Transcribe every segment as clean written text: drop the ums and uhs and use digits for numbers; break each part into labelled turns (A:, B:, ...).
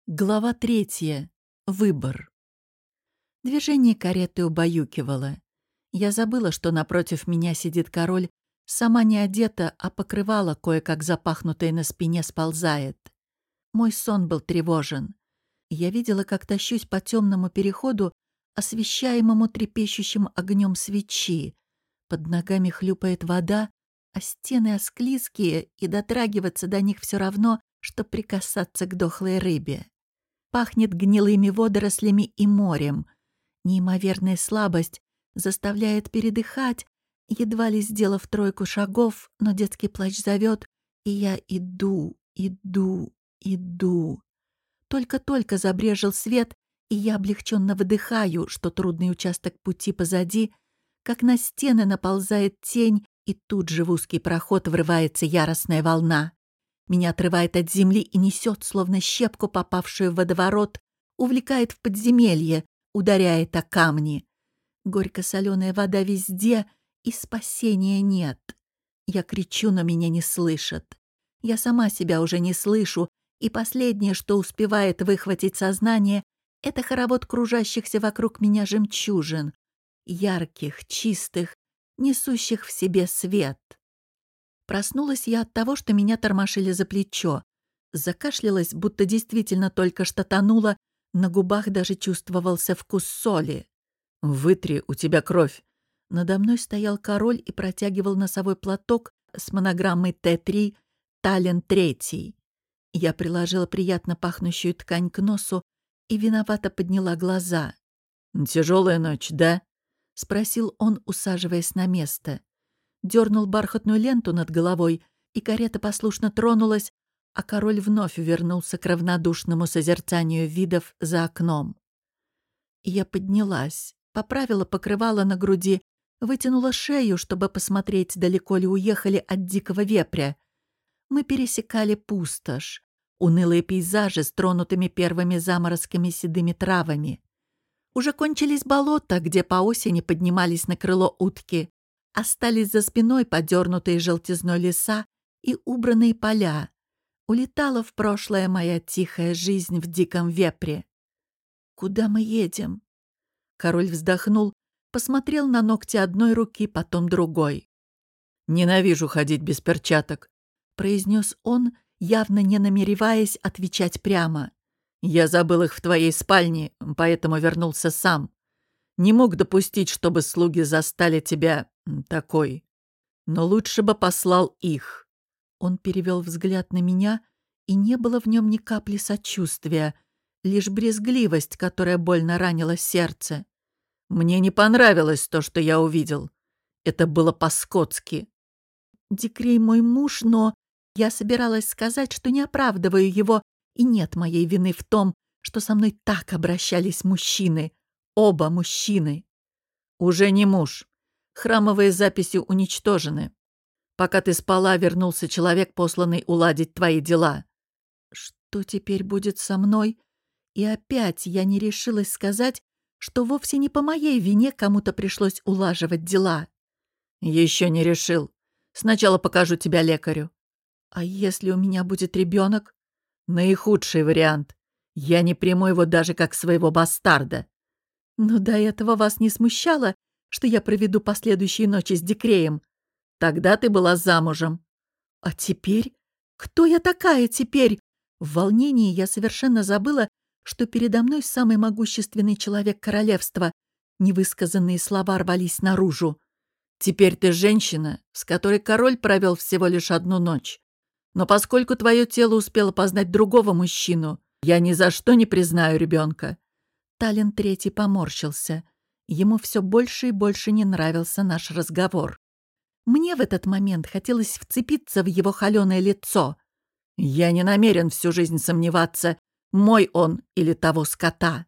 A: Глава 3. Выбор. Движение кареты убаюкивало. Я забыла, что напротив меня сидит король, сама не одета, а покрывало, кое-как запахнутое на спине, сползает. Мой сон был тревожен. Я видела, как тащусь по темному переходу, освещаемому трепещущим огнем свечи. Под ногами хлюпает вода, а стены осклизкие, и дотрагиваться до них все равно, что прикасаться к дохлой рыбе. Пахнет гнилыми водорослями и морем. Неимоверная слабость заставляет передыхать, едва ли сделав тройку шагов, но детский плач зовет, и я иду. Только-только забрежил свет, и я облегченно выдыхаю, что трудный участок пути позади, как на стены наползает тень, и тут же в узкий проход врывается яростная волна. Меня отрывает от земли и несет, словно щепку, попавшую в водоворот, увлекает в подземелье, ударяет о камни. Горько-соленая вода везде, и спасения нет. Я кричу, но меня не слышат. Я сама себя уже не слышу, и последнее, что успевает выхватить сознание, это хоровод кружащихся вокруг меня жемчужин, ярких, чистых, несущих в себе свет. Проснулась я от того, что меня тормошили за плечо. Закашлялась, будто действительно только что тонула, на губах даже чувствовался вкус соли. «Вытри, у тебя кровь!» Надо мной стоял король и протягивал носовой платок с монограммой Т3 «Таллин III». Я приложила приятно пахнущую ткань к носу и виновато подняла глаза. «Тяжелая ночь, да?» — спросил он, усаживаясь на место. Дернул бархатную ленту над головой, и карета послушно тронулась, а король вновь вернулся к равнодушному созерцанию видов за окном. Я поднялась, поправила покрывало на груди, вытянула шею, чтобы посмотреть, далеко ли уехали от дикого вепря. Мы пересекали пустошь, унылые пейзажи с тронутыми первыми заморозками седыми травами. Уже кончились болота, где по осени поднимались на крыло утки. Остались за спиной подернутые желтизной леса и убранные поля. Улетала в прошлое моя тихая жизнь в диком вепре. «Куда мы едем?» Король вздохнул, посмотрел на ногти одной руки, потом другой. «Ненавижу ходить без перчаток», — произнес он, явно не намереваясь отвечать прямо. «Я забыл их в твоей спальне, поэтому вернулся сам. Не мог допустить, чтобы слуги застали тебя такой. Но лучше бы послал их». Он перевел взгляд на меня, и не было в нем ни капли сочувствия, лишь брезгливость, которая больно ранила сердце. «Мне не понравилось то, что я увидел. Это было по-скотски». Дикрей мой муж, но я собиралась сказать, что не оправдываю его, и нет моей вины в том, что со мной так обращались мужчины. Оба мужчины. «Уже не муж. Храмовые записи уничтожены. Пока ты спала, вернулся человек, посланный уладить твои дела». Что теперь будет со мной? И опять я не решилась сказать, что вовсе не по моей вине кому-то пришлось улаживать дела. «Еще не решил. Сначала покажу тебя лекарю». «А если у меня будет ребенок?» «Наихудший вариант. Я не приму его даже как своего бастарда». «Но до этого вас не смущало, что я проведу последующие ночи с Дикреем? Тогда ты была замужем». «А теперь? Кто я такая теперь?» В волнении я совершенно забыла, что передо мной самый могущественный человек королевства. Невысказанные слова рвались наружу. «Теперь ты женщина, с которой король провел всего лишь одну ночь. Но поскольку твое тело успело познать другого мужчину, я ни за что не признаю ребенка». Таллин III поморщился. Ему все больше и больше не нравился наш разговор. Мне в этот момент хотелось вцепиться в его холеное лицо. «Я не намерен всю жизнь сомневаться, мой он или того скота».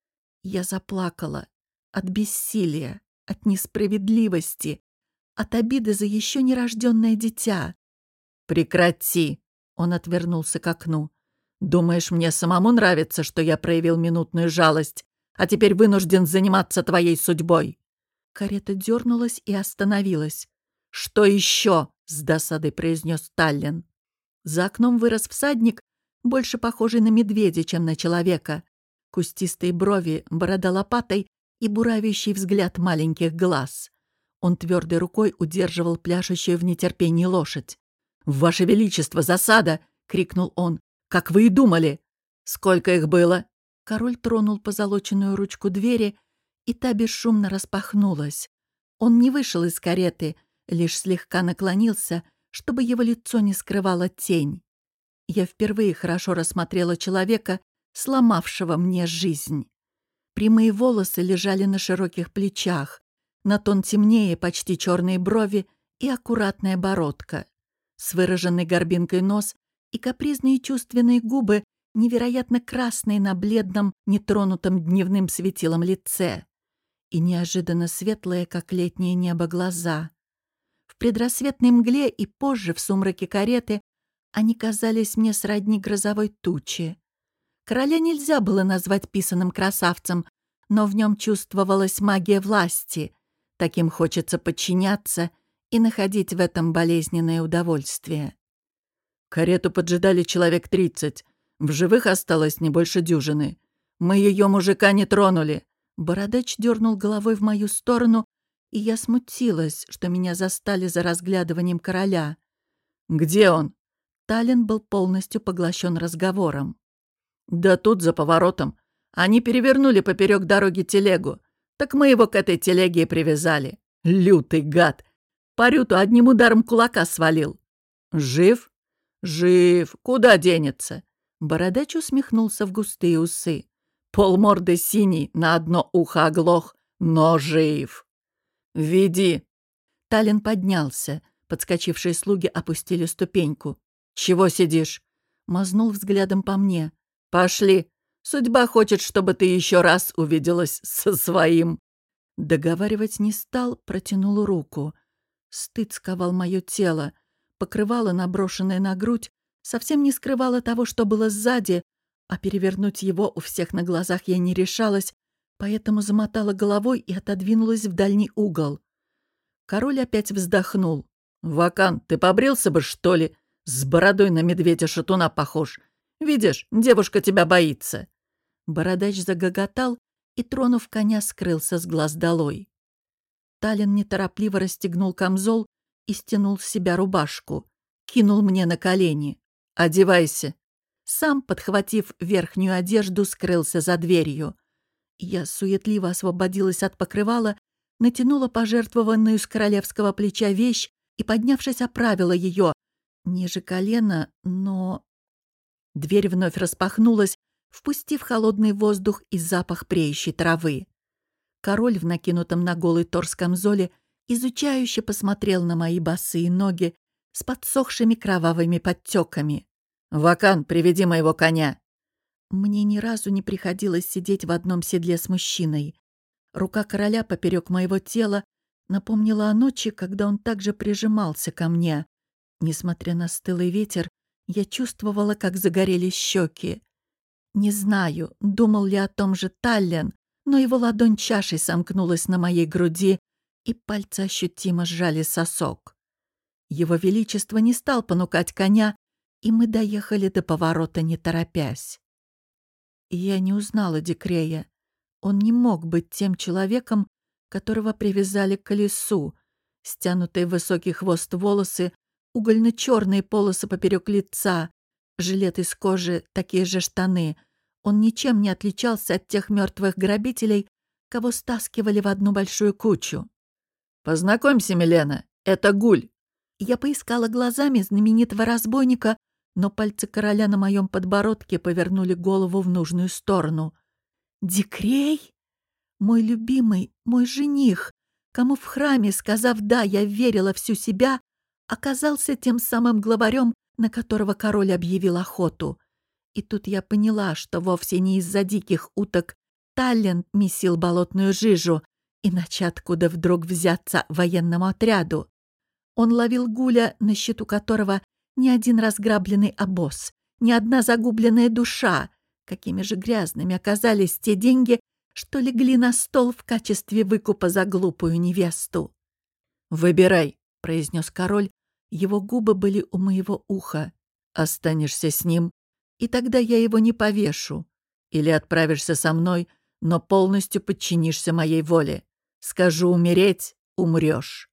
A: Я заплакала от бессилия, от несправедливости, от обиды за еще нерожденное дитя. «Прекрати!» — он отвернулся к окну. «Думаешь, мне самому нравится, что я проявил минутную жалость, а теперь вынужден заниматься твоей судьбой?» Карета дернулась и остановилась. «Что еще?» — с досадой произнес Таллин. За окном вырос всадник, больше похожий на медведя, чем на человека. Кустистые брови, борода лопатой и буравящий взгляд маленьких глаз. Он твердой рукой удерживал пляшущую в нетерпении лошадь. «Ваше Величество, засада!» — крикнул он. «Как вы и думали!» «Сколько их было?» Король тронул позолоченную ручку двери, и та бесшумно распахнулась. Он не вышел из кареты, лишь слегка наклонился, чтобы его лицо не скрывала тень. Я впервые хорошо рассмотрела человека, сломавшего мне жизнь. Прямые волосы лежали на широких плечах, на тон темнее почти черные брови и аккуратная бородка. С выраженной горбинкой нос и капризные чувственные губы, невероятно красные на бледном, нетронутом дневным светилом лице. И неожиданно светлые, как летнее небо, глаза. В предрассветной мгле и позже в сумраке кареты они казались мне сродни грозовой тучи. Короля нельзя было назвать писаным красавцем, но в нем чувствовалась магия власти. Таким хочется подчиняться и находить в этом болезненное удовольствие. Карету поджидали человек 30. В живых осталось не больше дюжины. Мы ее мужика не тронули. Бородач дернул головой в мою сторону, и я смутилась, что меня застали за разглядыванием короля. «Где он?» Таллин был полностью поглощен разговором. «Да тут, за поворотом. Они перевернули поперек дороги телегу. Так мы его к этой телеге и привязали. Лютый гад! Парюту одним ударом кулака свалил». «Жив?» «Жив. Куда денется?» Бородач усмехнулся в густые усы. Полморды синий, на одно ухо оглох, но жив. «Веди!» Таллин поднялся. Подскочившие слуги опустили ступеньку. «Чего сидишь?» Мазнул взглядом по мне. «Пошли! Судьба хочет, чтобы ты еще раз увиделась со своим!» Договаривать не стал, протянул руку. Стыд сковал мое тело. Покрывало, наброшенное на грудь, совсем не скрывало того, что было сзади, а перевернуть его у всех на глазах я не решалась, поэтому замотала головой и отодвинулась в дальний угол. Король опять вздохнул. «Вакан, ты побрился бы, что ли? С бородой на медведя-шатуна похож. Видишь, девушка тебя боится». Бородач загоготал и, тронув коня, скрылся с глаз долой. Таллин неторопливо расстегнул камзол и стянул с себя рубашку. Кинул мне на колени. «Одевайся». Сам, подхватив верхнюю одежду, скрылся за дверью. Я суетливо освободилась от покрывала, натянула пожертвованную с королевского плеча вещь и, поднявшись, оправила ее. Ниже колена, но... Дверь вновь распахнулась, впустив холодный воздух и запах преющей травы. Король в накинутом на голый торс камзоле изучающе посмотрел на мои босые ноги с подсохшими кровавыми подтеками. «Вакан, приведи моего коня!» Мне ни разу не приходилось сидеть в одном седле с мужчиной. Рука короля поперек моего тела напомнила о ночи, когда он также прижимался ко мне. Несмотря на стылый ветер, я чувствовала, как загорелись щеки. Не знаю, думал ли о том же Таллин, но его ладонь чашей сомкнулась на моей груди, и пальцы ощутимо сжали сосок. Его Величество не стал понукать коня, и мы доехали до поворота, не торопясь. Я не узнала Дикрея. Он не мог быть тем человеком, которого привязали к колесу. Стянутые в высокий хвост волосы, угольно-черные полосы поперек лица, жилет из кожи, такие же штаны. Он ничем не отличался от тех мертвых грабителей, кого стаскивали в одну большую кучу. «Познакомься, Милена, это Гуль». Я поискала глазами знаменитого разбойника, но пальцы короля на моем подбородке повернули голову в нужную сторону. «Дикрей? Мой любимый, мой жених, кому в храме, сказав «да», я верила всю себя, оказался тем самым главарем, на которого король объявил охоту. И тут я поняла, что вовсе не из-за диких уток Таллин месил болотную жижу, иначе откуда вдруг взяться военному отряду? Он ловил Гуля, на счету которого ни один разграбленный обоз, ни одна загубленная душа. Какими же грязными оказались те деньги, что легли на стол в качестве выкупа за глупую невесту. «Выбирай», — произнес король. Его губы были у моего уха. «Останешься с ним И тогда я его не повешу. Или отправишься со мной, но полностью подчинишься моей воле. Скажу умереть — умрешь.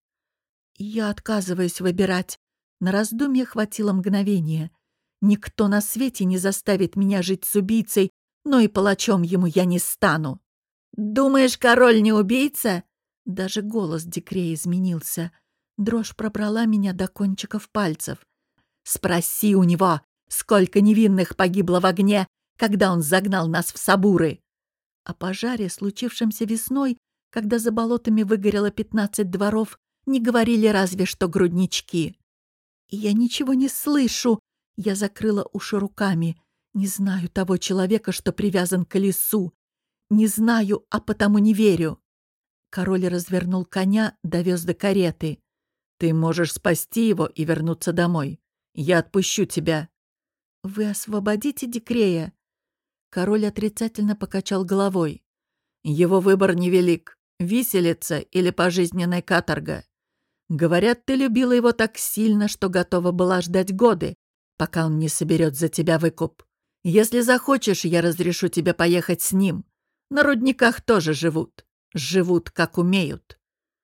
A: Я отказываюсь выбирать. На раздумье хватило мгновения. Никто на свете не заставит меня жить с убийцей, но и палачом ему я не стану. «Думаешь, король не убийца?» Даже голос Дикрея изменился. Дрожь пробрала меня до кончиков пальцев. «Спроси у него, сколько невинных погибло в огне, когда он загнал нас в Сабуры!» О пожаре, случившемся весной, когда за болотами выгорело 15 дворов, не говорили разве что груднички. «Я ничего не слышу!» Я закрыла уши руками. Не знаю того человека, что привязан к колесу. Не знаю, а потому не верю. Король развернул коня, довез до кареты. «Ты можешь спасти его и вернуться домой. Я отпущу тебя». «Вы освободите Дикрея?» Король отрицательно покачал головой. «Его выбор невелик. Виселица или пожизненная каторга. Говорят, ты любила его так сильно, что готова была ждать годы, пока он не соберет за тебя выкуп. Если захочешь, я разрешу тебе поехать с ним. На рудниках тоже живут. Живут, как умеют».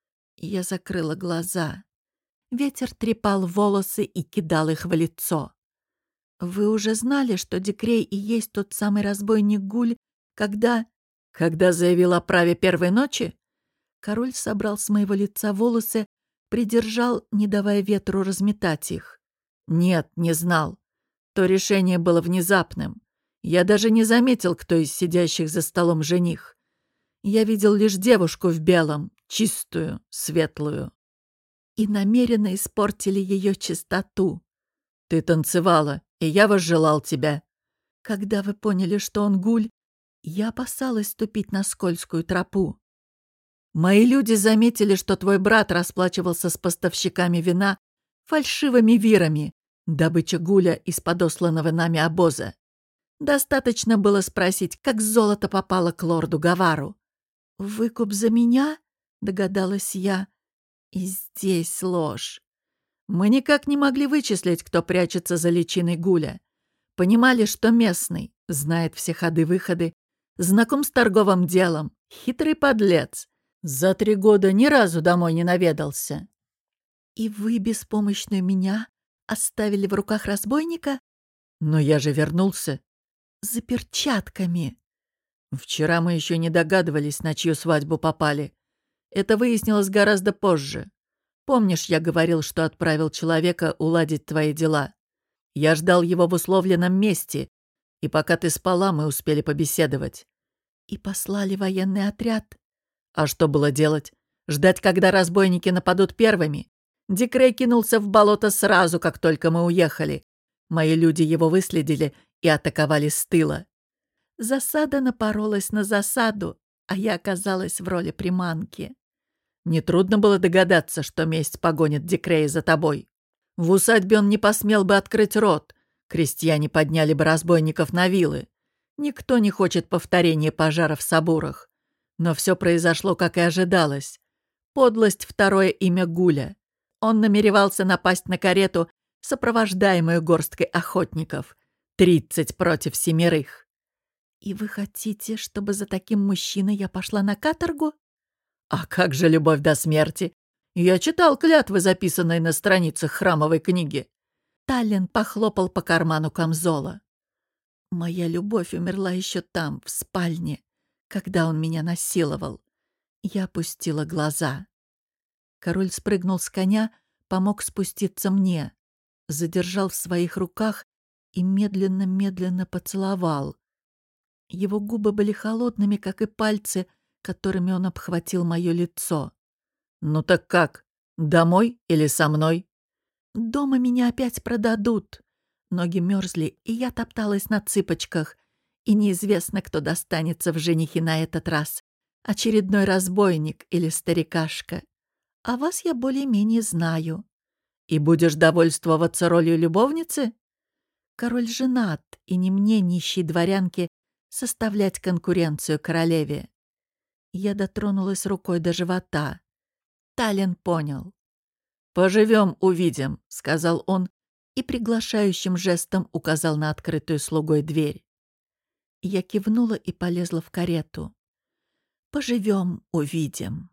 A: Я закрыла глаза. Ветер трепал волосы и кидал их в лицо. «Вы уже знали, что Дикрей и есть тот самый разбойник Гуль, когда...» «Когда заявил о праве первой ночи?» Король собрал с моего лица волосы, придержал, не давая ветру разметать их. «Нет, не знал. То решение было внезапным. Я даже не заметил, кто из сидящих за столом жених. Я видел лишь девушку в белом, чистую, светлую. И намеренно испортили ее чистоту. Ты танцевала, и я возжелал тебя. Когда вы поняли, что он Гуль, я опасалась ступить на скользкую тропу. Мои люди заметили, что твой брат расплачивался с поставщиками вина фальшивыми вирами, добыча Гуля из подосланного нами обоза. Достаточно было спросить, как золото попало к лорду Гавару. «Выкуп за меня?» — догадалась я. И здесь ложь. Мы никак не могли вычислить, кто прячется за личиной Гуля. Понимали, что местный, знает все ходы-выходы, знаком с торговым делом, хитрый подлец. За 3 года ни разу домой не наведался. «И вы, беспомощную меня, оставили в руках разбойника?» «Но я же вернулся». «За перчатками». «Вчера мы еще не догадывались, на чью свадьбу попали. Это выяснилось гораздо позже. Помнишь, я говорил, что отправил человека уладить твои дела? Я ждал его в условленном месте, и пока ты спала, мы успели побеседовать». «И послали военный отряд?» «А что было делать? Ждать, когда разбойники нападут первыми?» Дикрей кинулся в болото сразу, как только мы уехали. Мои люди его выследили и атаковали с тыла. Засада напоролась на засаду, а я оказалась в роли приманки. Нетрудно было догадаться, что месть погонит Дикрея за тобой. В усадьбе он не посмел бы открыть рот. Крестьяне подняли бы разбойников на вилы. Никто не хочет повторения пожара в Сабурах. Но все произошло, как и ожидалось. Подлость — второе имя Гуля. Он намеревался напасть на карету, сопровождаемую горсткой охотников. 30 против 7. «И вы хотите, чтобы за таким мужчиной я пошла на каторгу?» «А как же любовь до смерти? Я читал клятвы, записанные на страницах храмовой книги». Таллин похлопал по карману камзола. «Моя любовь умерла еще там, в спальне, когда он меня насиловал». Я опустила глаза. Король спрыгнул с коня, помог спуститься мне, задержал в своих руках и медленно-медленно поцеловал. Его губы были холодными, как и пальцы, которыми он обхватил мое лицо. «Ну так как? Домой или со мной?» «Дома меня опять продадут». Ноги мерзли, и я топталась на цыпочках. И неизвестно, кто достанется в женихи на этот раз. Очередной разбойник или старикашка. А вас я более-менее знаю. И будешь довольствоваться ролью любовницы? Король женат, и не мне, нищей дворянке, составлять конкуренцию королеве. Я дотронулась рукой до живота. Таллин понял. «Поживем, увидим», — сказал он и приглашающим жестом указал на открытую слугой дверь. Я кивнула и полезла в карету. «Поживем, увидим».